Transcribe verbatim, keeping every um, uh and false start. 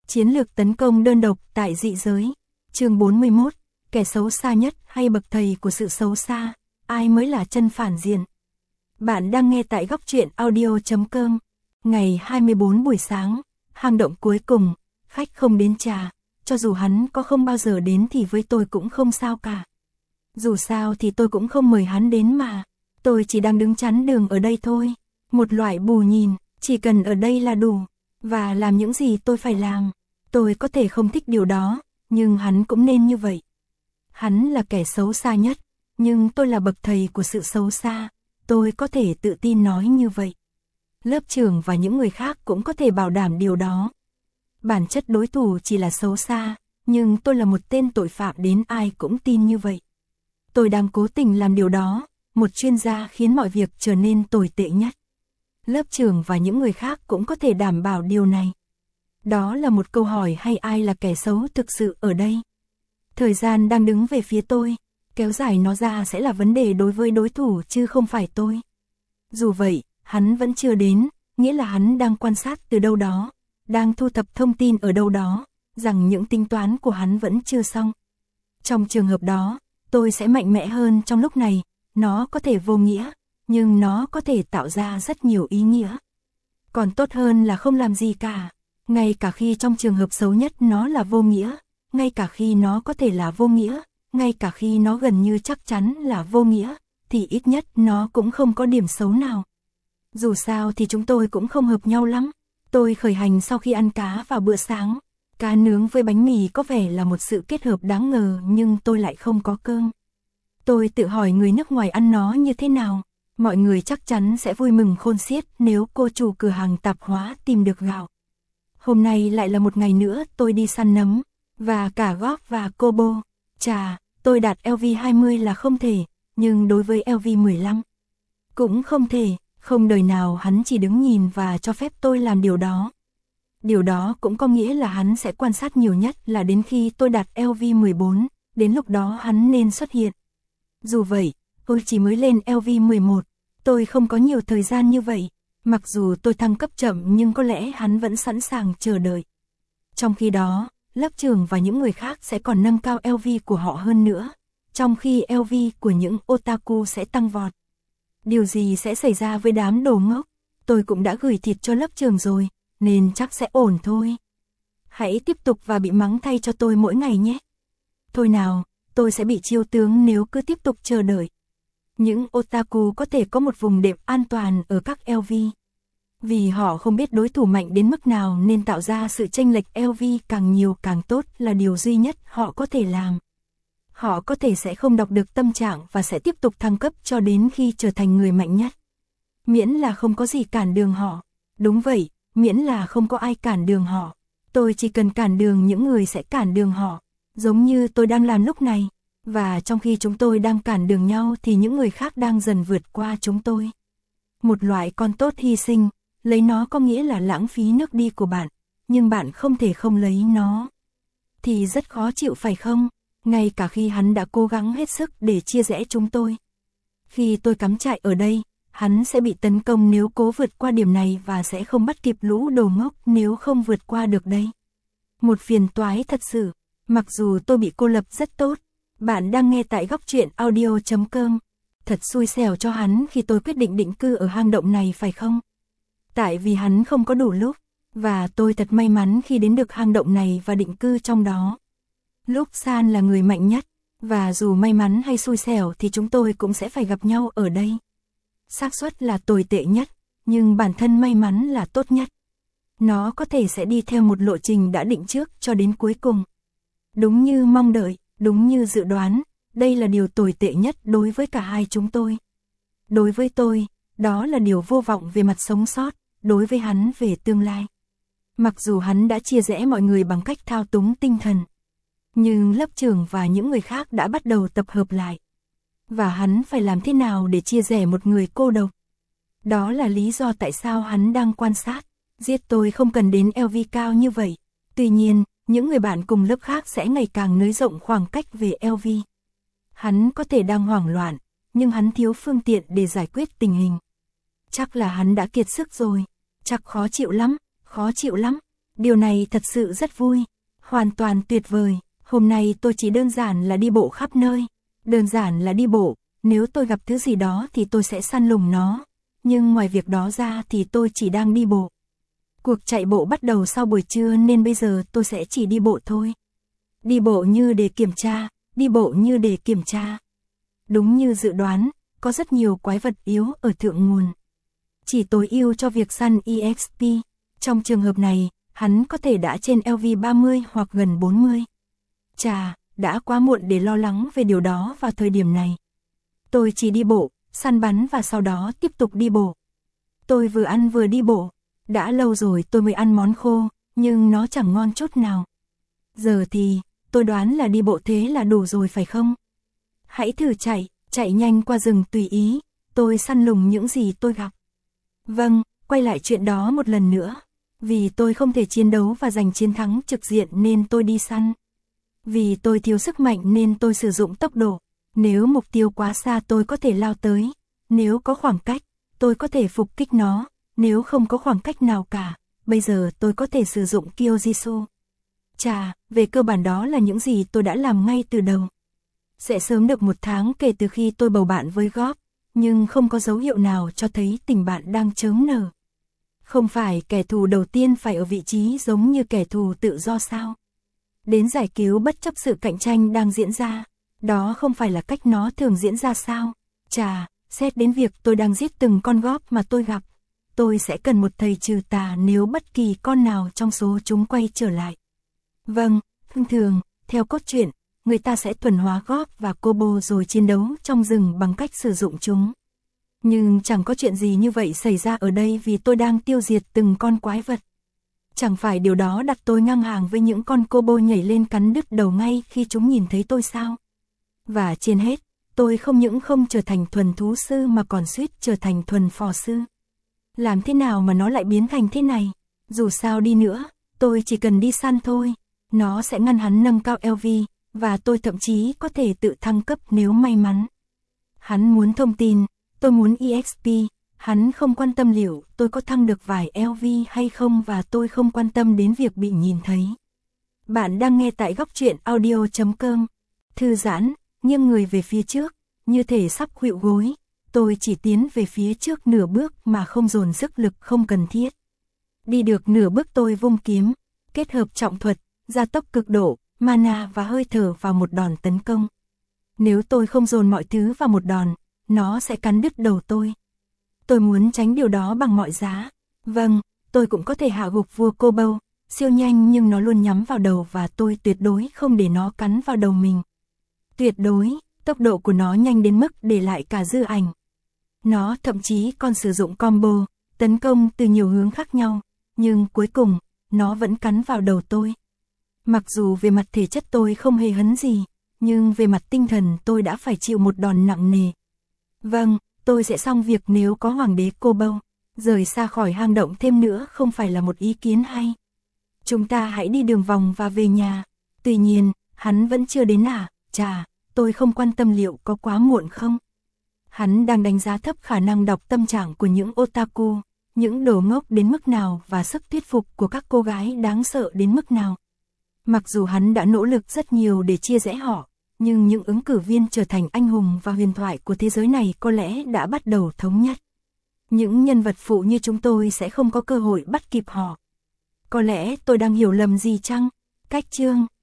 Chiến lược tấn công đơn độc tại dị giới. Chương bốn mươi mốt, kẻ xấu xa nhất hay bậc thầy của sự xấu xa, ai mới là chân phản diện. Bạn đang nghe tại góc truyện audio chấm com. Ngày hai mươi bốn buổi sáng, hang động cuối cùng, khách không đến trà, cho dù hắn có không bao giờ đến thì với tôi cũng không sao cả. Dù sao thì tôi cũng không mời hắn đến mà, tôi chỉ đang đứng chắn đường ở đây thôi, một loại bù nhìn, chỉ cần ở đây là đủ, và làm những gì tôi phải làm. Tôi có thể không thích điều đó, nhưng hắn cũng nên như vậy. Hắn là kẻ xấu xa nhất, nhưng tôi là bậc thầy của sự xấu xa, tôi có thể tự tin nói như vậy. Lớp trưởng và những người khác cũng có thể bảo đảm điều đó. Bản chất đối thủ chỉ là xấu xa, nhưng tôi là một tên tội phạm đến ai cũng tin như vậy. Tôi đang cố tình làm điều đó, một chuyên gia khiến mọi việc trở nên tồi tệ nhất. Lớp trưởng và những người khác cũng có thể đảm bảo điều này. Đó là một câu hỏi hay ai là kẻ xấu thực sự ở đây? Thời gian đang đứng về phía tôi, kéo dài nó ra sẽ là vấn đề đối với đối thủ chứ không phải tôi. Dù vậy, hắn vẫn chưa đến, nghĩa là hắn đang quan sát từ đâu đó, đang thu thập thông tin ở đâu đó, rằng những tính toán của hắn vẫn chưa xong. Trong trường hợp đó, tôi sẽ mạnh mẽ hơn trong lúc này, nó có thể vô nghĩa, nhưng nó có thể tạo ra rất nhiều ý nghĩa. Còn tốt hơn là không làm gì cả, ngay cả khi trong trường hợp xấu nhất nó là vô nghĩa, ngay cả khi nó có thể là vô nghĩa, ngay cả khi nó gần như chắc chắn là vô nghĩa, thì ít nhất nó cũng không có điểm xấu nào. Dù sao thì chúng tôi cũng không hợp nhau lắm. Tôi khởi hành sau khi ăn cá vào bữa sáng. Cá nướng với bánh mì có vẻ là một sự kết hợp đáng ngờ nhưng tôi lại không có cơm. Tôi tự hỏi người nước ngoài ăn nó như thế nào. Mọi người chắc chắn sẽ vui mừng khôn xiết nếu cô chủ cửa hàng tạp hóa tìm được gạo. Hôm nay lại là một ngày nữa tôi đi săn nấm, và cả góp và Kobo. Chà, tôi đạt L V hai mươi là không thể, nhưng đối với L V mười lăm cũng không thể. Không đời nào hắn chỉ đứng nhìn và cho phép tôi làm điều đó. Điều đó cũng có nghĩa là hắn sẽ quan sát nhiều nhất là đến khi tôi đạt L V mười bốn, đến lúc đó hắn nên xuất hiện. Dù vậy, tôi chỉ mới lên L V mười một, tôi không có nhiều thời gian như vậy. Mặc dù tôi thăng cấp chậm nhưng có lẽ hắn vẫn sẵn sàng chờ đợi. Trong khi đó, lớp trưởng và những người khác sẽ còn nâng cao L V của họ hơn nữa, trong khi L V của những otaku sẽ tăng vọt. Điều gì sẽ xảy ra với đám đồ ngốc? Tôi cũng đã gửi thịt cho lớp trưởng rồi, nên chắc sẽ ổn thôi. Hãy tiếp tục và bị mắng thay cho tôi mỗi ngày nhé. Thôi nào, tôi sẽ bị chiêu tướng nếu cứ tiếp tục chờ đợi. Những otaku có thể có một vùng đệm an toàn ở các L V. Vì họ không biết đối thủ mạnh đến mức nào nên tạo ra sự chênh lệch L V càng nhiều càng tốt là điều duy nhất họ có thể làm. Họ có thể sẽ không đọc được tâm trạng và sẽ tiếp tục thăng cấp cho đến khi trở thành người mạnh nhất. Miễn là không có gì cản đường họ. Đúng vậy, miễn là không có ai cản đường họ. Tôi chỉ cần cản đường những người sẽ cản đường họ, giống như tôi đang làm lúc này. Và trong khi chúng tôi đang cản đường nhau thì những người khác đang dần vượt qua chúng tôi. Một loại con tốt hy sinh, lấy nó có nghĩa là lãng phí nước đi của bạn, nhưng bạn không thể không lấy nó. Thì rất khó chịu phải không? Ngay cả khi hắn đã cố gắng hết sức để chia rẽ chúng tôi. Khi tôi cắm trại ở đây, hắn sẽ bị tấn công nếu cố vượt qua điểm này và sẽ không bắt kịp lũ đồ ngốc nếu không vượt qua được đây. Một phiền toái thật sự, mặc dù tôi bị cô lập rất tốt. Bạn đang nghe tại góc truyện audio chấm com. Thật xui xẻo cho hắn khi tôi quyết định định cư ở hang động này phải không? Tại vì hắn không có đủ lúc, và tôi thật may mắn khi đến được hang động này và định cư trong đó. Lúc San là người mạnh nhất, và dù may mắn hay xui xẻo thì chúng tôi cũng sẽ phải gặp nhau ở đây. Xác suất là tồi tệ nhất, nhưng bản thân may mắn là tốt nhất. Nó có thể sẽ đi theo một lộ trình đã định trước cho đến cuối cùng. Đúng như mong đợi, đúng như dự đoán, đây là điều tồi tệ nhất đối với cả hai chúng tôi. Đối với tôi, đó là điều vô vọng về mặt sống sót, đối với hắn về tương lai. Mặc dù hắn đã chia rẽ mọi người bằng cách thao túng tinh thần, nhưng lớp trưởng và những người khác đã bắt đầu tập hợp lại. Và hắn phải làm thế nào để chia rẽ một người cô độc? Đó là lý do tại sao hắn đang quan sát. Giết tôi không cần đến L V cao như vậy. Tuy nhiên, những người bạn cùng lớp khác sẽ ngày càng nới rộng khoảng cách về L V. Hắn có thể đang hoảng loạn, nhưng hắn thiếu phương tiện để giải quyết tình hình. Chắc là hắn đã kiệt sức rồi. Chắc khó chịu lắm, khó chịu lắm. Điều này thật sự rất vui, hoàn toàn tuyệt vời. Hôm nay tôi chỉ đơn giản là đi bộ khắp nơi. Đơn giản là đi bộ, nếu tôi gặp thứ gì đó thì tôi sẽ săn lùng nó. Nhưng ngoài việc đó ra thì tôi chỉ đang đi bộ. Cuộc chạy bộ bắt đầu sau buổi trưa nên bây giờ tôi sẽ chỉ đi bộ thôi. Đi bộ như để kiểm tra, đi bộ như để kiểm tra. Đúng như dự đoán, có rất nhiều quái vật yếu ở thượng nguồn. Chỉ tối ưu cho việc săn e ích pê. Trong trường hợp này, hắn có thể đã trên L V ba mươi hoặc gần bốn mươi. Chà, đã quá muộn để lo lắng về điều đó vào thời điểm này. Tôi chỉ đi bộ, săn bắn và sau đó tiếp tục đi bộ. Tôi vừa ăn vừa đi bộ. Đã lâu rồi tôi mới ăn món khô, nhưng nó chẳng ngon chút nào. Giờ thì, tôi đoán là đi bộ thế là đủ rồi phải không? Hãy thử chạy, chạy nhanh qua rừng tùy ý, tôi săn lùng những gì tôi gặp. Vâng, quay lại chuyện đó một lần nữa. Vì tôi không thể chiến đấu và giành chiến thắng trực diện nên tôi đi săn. Vì tôi thiếu sức mạnh nên tôi sử dụng tốc độ. Nếu mục tiêu quá xa tôi có thể lao tới. Nếu có khoảng cách, tôi có thể phục kích nó. Nếu không có khoảng cách nào cả, bây giờ tôi có thể sử dụng Kyojitsu. Chà, về cơ bản đó là những gì tôi đã làm ngay từ đầu. Sẽ sớm được một tháng kể từ khi tôi bầu bạn với Gob, nhưng không có dấu hiệu nào cho thấy tình bạn đang chớm nở. Không phải kẻ thù đầu tiên phải ở vị trí giống như kẻ thù tự do sao? Đến giải cứu bất chấp sự cạnh tranh đang diễn ra, đó không phải là cách nó thường diễn ra sao? Chà, xét đến việc tôi đang giết từng con Gob mà tôi gặp, tôi sẽ cần một thầy trừ tà nếu bất kỳ con nào trong số chúng quay trở lại. Vâng, thông thường, theo cốt truyện, người ta sẽ thuần hóa Gob và Kobo rồi chiến đấu trong rừng bằng cách sử dụng chúng. Nhưng chẳng có chuyện gì như vậy xảy ra ở đây vì tôi đang tiêu diệt từng con quái vật. Chẳng phải điều đó đặt tôi ngang hàng với những con Kobo nhảy lên cắn đứt đầu ngay khi chúng nhìn thấy tôi sao? Và trên hết, tôi không những không trở thành thuần thú sư mà còn suýt trở thành thuần phò sư. Làm thế nào mà nó lại biến thành thế này? Dù sao đi nữa, tôi chỉ cần đi săn thôi. Nó sẽ ngăn hắn nâng cao L V, và tôi thậm chí có thể tự thăng cấp nếu may mắn. Hắn muốn thông tin, tôi muốn E X P, hắn không quan tâm liệu tôi có thăng được vài L V hay không và tôi không quan tâm đến việc bị nhìn thấy. Bạn đang nghe tại góc truyện audio chấm com. Thư giãn, nghiêng người về phía trước, như thể sắp khuỵu gối. Tôi chỉ tiến về phía trước nửa bước mà không dồn sức lực không cần thiết. Đi được nửa bước tôi vung kiếm, kết hợp trọng thuật, gia tốc cực độ, mana và hơi thở vào một đòn tấn công. Nếu tôi không dồn mọi thứ vào một đòn, nó sẽ cắn đứt đầu tôi. Tôi muốn tránh điều đó bằng mọi giá. Vâng, tôi cũng có thể hạ gục vua Kobo, siêu nhanh nhưng nó luôn nhắm vào đầu và tôi tuyệt đối không để nó cắn vào đầu mình. Tuyệt đối, tốc độ của nó nhanh đến mức để lại cả dư ảnh. Nó thậm chí còn sử dụng combo, tấn công từ nhiều hướng khác nhau, nhưng cuối cùng, nó vẫn cắn vào đầu tôi. Mặc dù về mặt thể chất tôi không hề hấn gì, nhưng về mặt tinh thần tôi đã phải chịu một đòn nặng nề. Vâng, tôi sẽ xong việc nếu có hoàng đế Kobo. Rời xa khỏi hang động thêm nữa không phải là một ý kiến hay. Chúng ta hãy đi đường vòng và về nhà. Tuy nhiên, hắn vẫn chưa đến à? Chà, tôi không quan tâm liệu có quá muộn không. Hắn đang đánh giá thấp khả năng đọc tâm trạng của những otaku, những đồ ngốc đến mức nào và sức thuyết phục của các cô gái đáng sợ đến mức nào. Mặc dù hắn đã nỗ lực rất nhiều để chia rẽ họ, nhưng những ứng cử viên trở thành anh hùng và huyền thoại của thế giới này có lẽ đã bắt đầu thống nhất. Những nhân vật phụ như chúng tôi sẽ không có cơ hội bắt kịp họ. Có lẽ tôi đang hiểu lầm gì chăng? Cách chương